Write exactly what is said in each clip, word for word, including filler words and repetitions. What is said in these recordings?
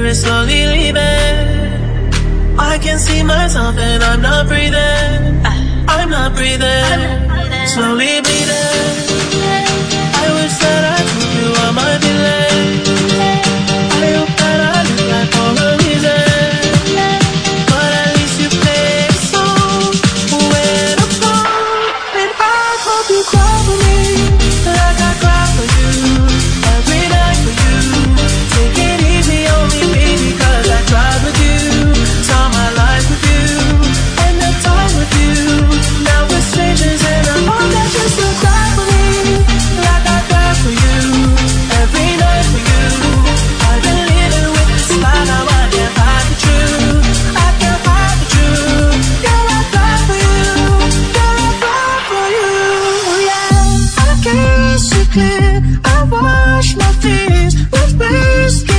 is slowly leaving. I can see myself and I'm not breathing. I'm not breathing. Slowly bleeding. I wish that I told you all my feelings. I hope that I look like all the reason. But at least you play a song when I'm gone. And I hope you cry for me like I cry for you. Every night for you. Take it easy on me, baby, cause I tried with you. Saw my life with you. And the time with you. Now we're strangers and I hope that you still cry for me like I cry for you. Every night for you. I've been living with this lie, now I can't hide the truth. I can't hide the truth. Girl, I cry for you. Girl, I cry for you. Yeah, I kiss you clear. I wash my fears with whiskey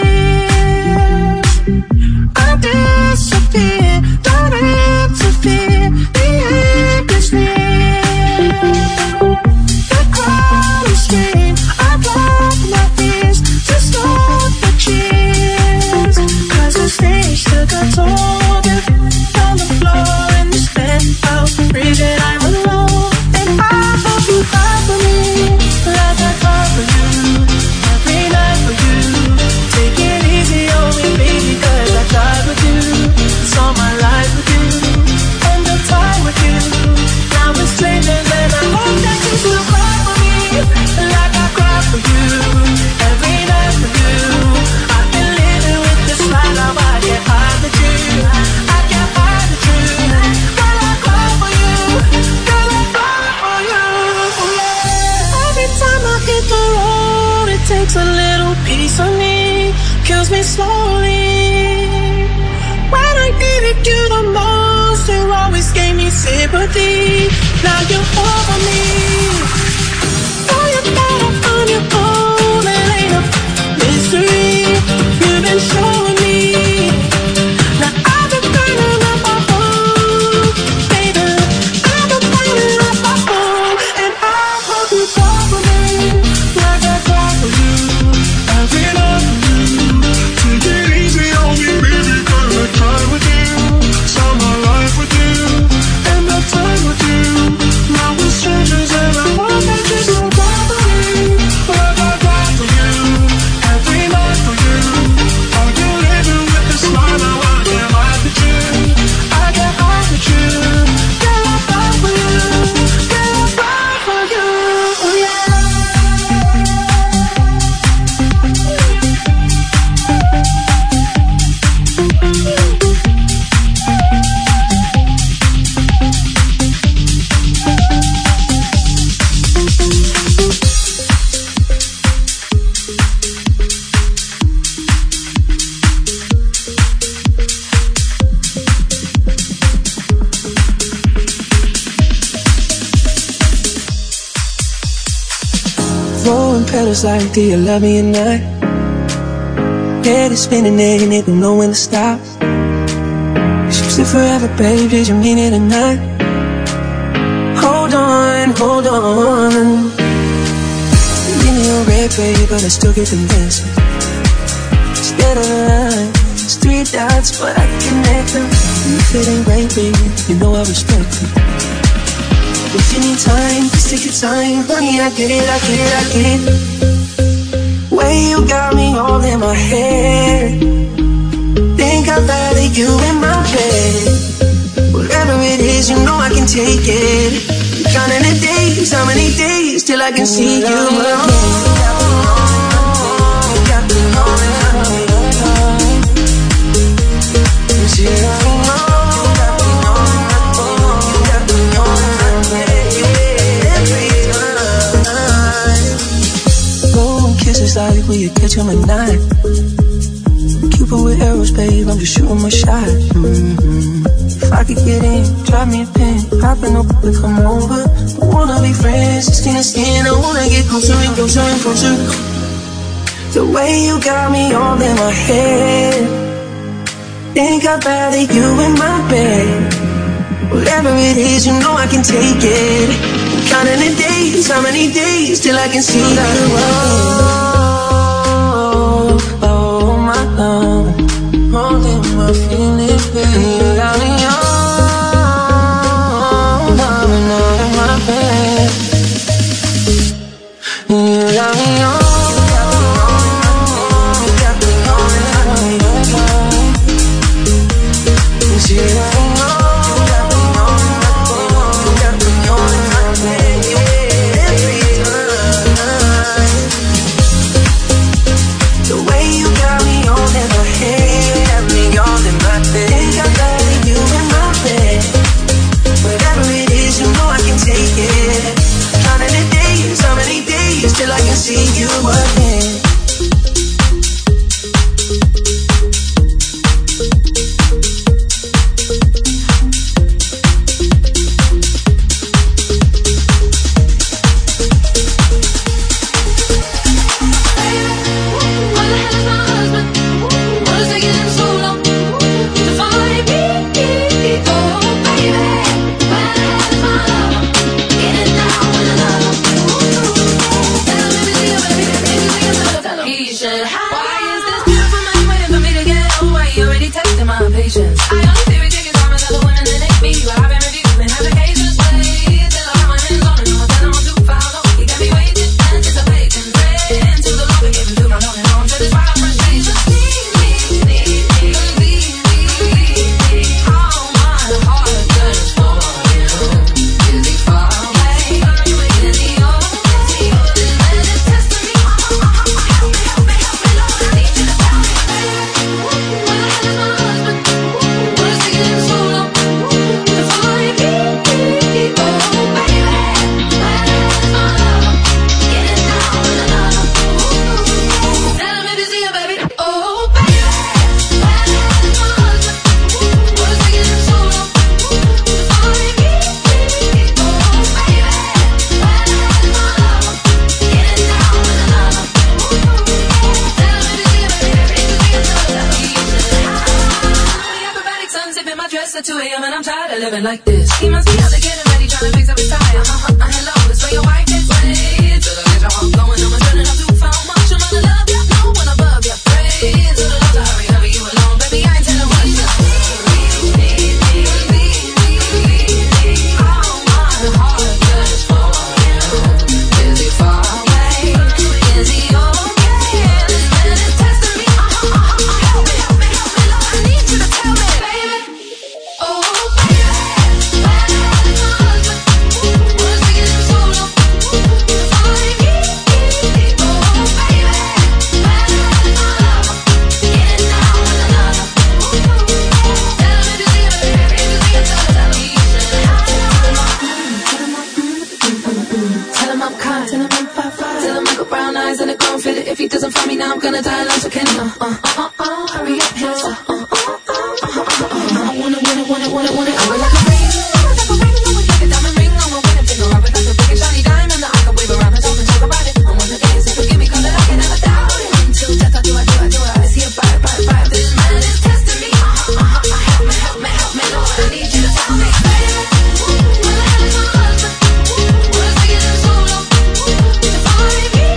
tears. I disappear, don't interfere. The end is near. The crowd is scream. I block my fears to stop the cheers. Cause the stage took a toll. On the floor in this penthouse, breathing I'm alone. And I hope you cry for me like I cry for you. Every night for you. Take it easy on me, baby, cause I tried with you. Saw my life with you. And the time with you. Now we're strangers and I hope that you still cry for me like I cry for you. Every night for you. I've been living with this lie, now I can't hide the truth. I can't hide the truth. Girl, I cry for you. Girl, I cry for you. Yeah. Every time I hit the road, it takes a little piece of me, kills me slowly. When I needed you the most, you always gave me sympathy. Now you're over me. Know you're better on your own, it ain't a mystery. You've been showing me. Now I've been burning up my home, baby. I've been burning up my home. And I hope you cry for me like I cry for you. Every night for you. Take it easy on me, baby, cause I tried with you. Saw my life with you. And the time with you. Now we're strangers and I hope that you still cry for me like I cry for you. Every night for you. Are you living with this lie, now I can't hide the truth. I can't hide the truth. Girl, I cry for you. Girl, I cry for you. Yeah. Throwing petals like, do you love me or not? Head is spinning and you don't know when to stop. Choose it forever, babe, did you mean it or not? Hold on, hold on. Give me a red, babe, but I still get the message. Instead of the line, it's three dots, but I connect them. If it ain't right, baby, you know I respect it. If you need time, just take your time. Honey, I get it, I get it, I get it. Way you got me all in my head. Think I'd rather you in my bed. Whatever it is, you know I can take it. Counting the days, how many days till I can see you again. Got me knowing, kisses like will you catch him at night? Cupid with arrows, babe, I'm just shooting my shot. Mm-hmm. If I could get in, drop me a pin, popping up to come over. I wanna be friends, skin to skin, I wanna get closer and closer and closer. The way you got me all in my head. Think I'd rather you in my bed. Whatever it is, you know I can take it. Counting the days, how many days till I can see you again. Oh, oh my love, I feel it, baby. You got me on, loving out in my bed. You got me on. Till I can see you again. Like this, he must be out there getting ready, trying to fix up his tire. Uh-huh, uh, hello, that's where your wife is. Wait till I get your heart going, I'm turning up too far. Much of my love, you know when above you. Pray to the Lord to hurry, hurry you alone, baby. I ain't telling what you need. All my heart just for you. Is he far away? Is he okay? This man is testing me. Uh-huh, uh-huh, help me, help me, help me, Lord. I need you to tell me, baby. Oh. If he doesn't find me now, I'm gonna die alone, so can uh, uh, uh, uh, hurry up, hands up, uh, uh, uh, uh, uh, uh, I wanna, wanna, wanna, wanna, wanna, I would like a ring, like a ring, I would like a diamond ring, I want a finger, I would like a big and shiny diamond that I can wave around and talk and talk about it. I wanna dance, and forgive me, cause I can never doubt it. Until death, I do, I do, I do, I see a fire, fire, fire. This man is testing me, uh, uh, uh, uh, help me, help me, help me, Lord, I need you to tell me, baby, where the hell is my husband? What is taking him so long to find me?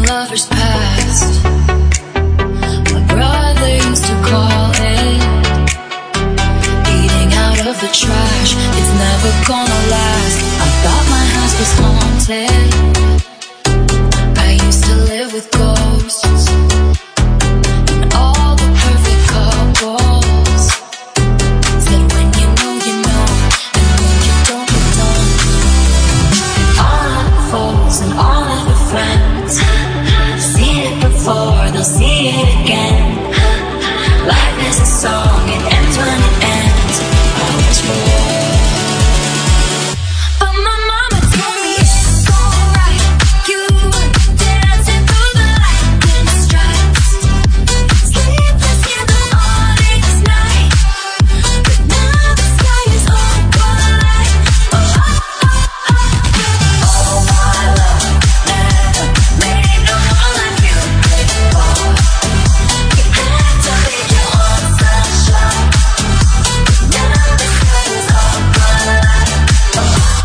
lovers past. My brother used to call it eating out of the trash. It's never gonna last. I thought my house was haunted. I used to live with ghosts and all the perfect couples said when you know you know, and when you don't you don't. All of the foes and all of the friends, seen it before, they'll see it again. Life is a song, it ends when it ends. I was wrong, but my mama told me it's alright. You were dancing through the lightning strikes, sleepless in the morning's night, but now the sky is all bright. Oh, oh, oh, oh. Oh, my love never made no one like you before. You had to leave your own sunshine, but now the sky is all bright. Oh, oh, oh.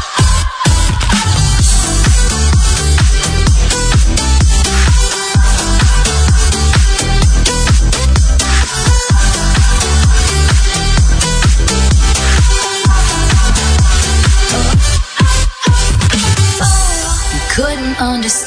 You couldn't understand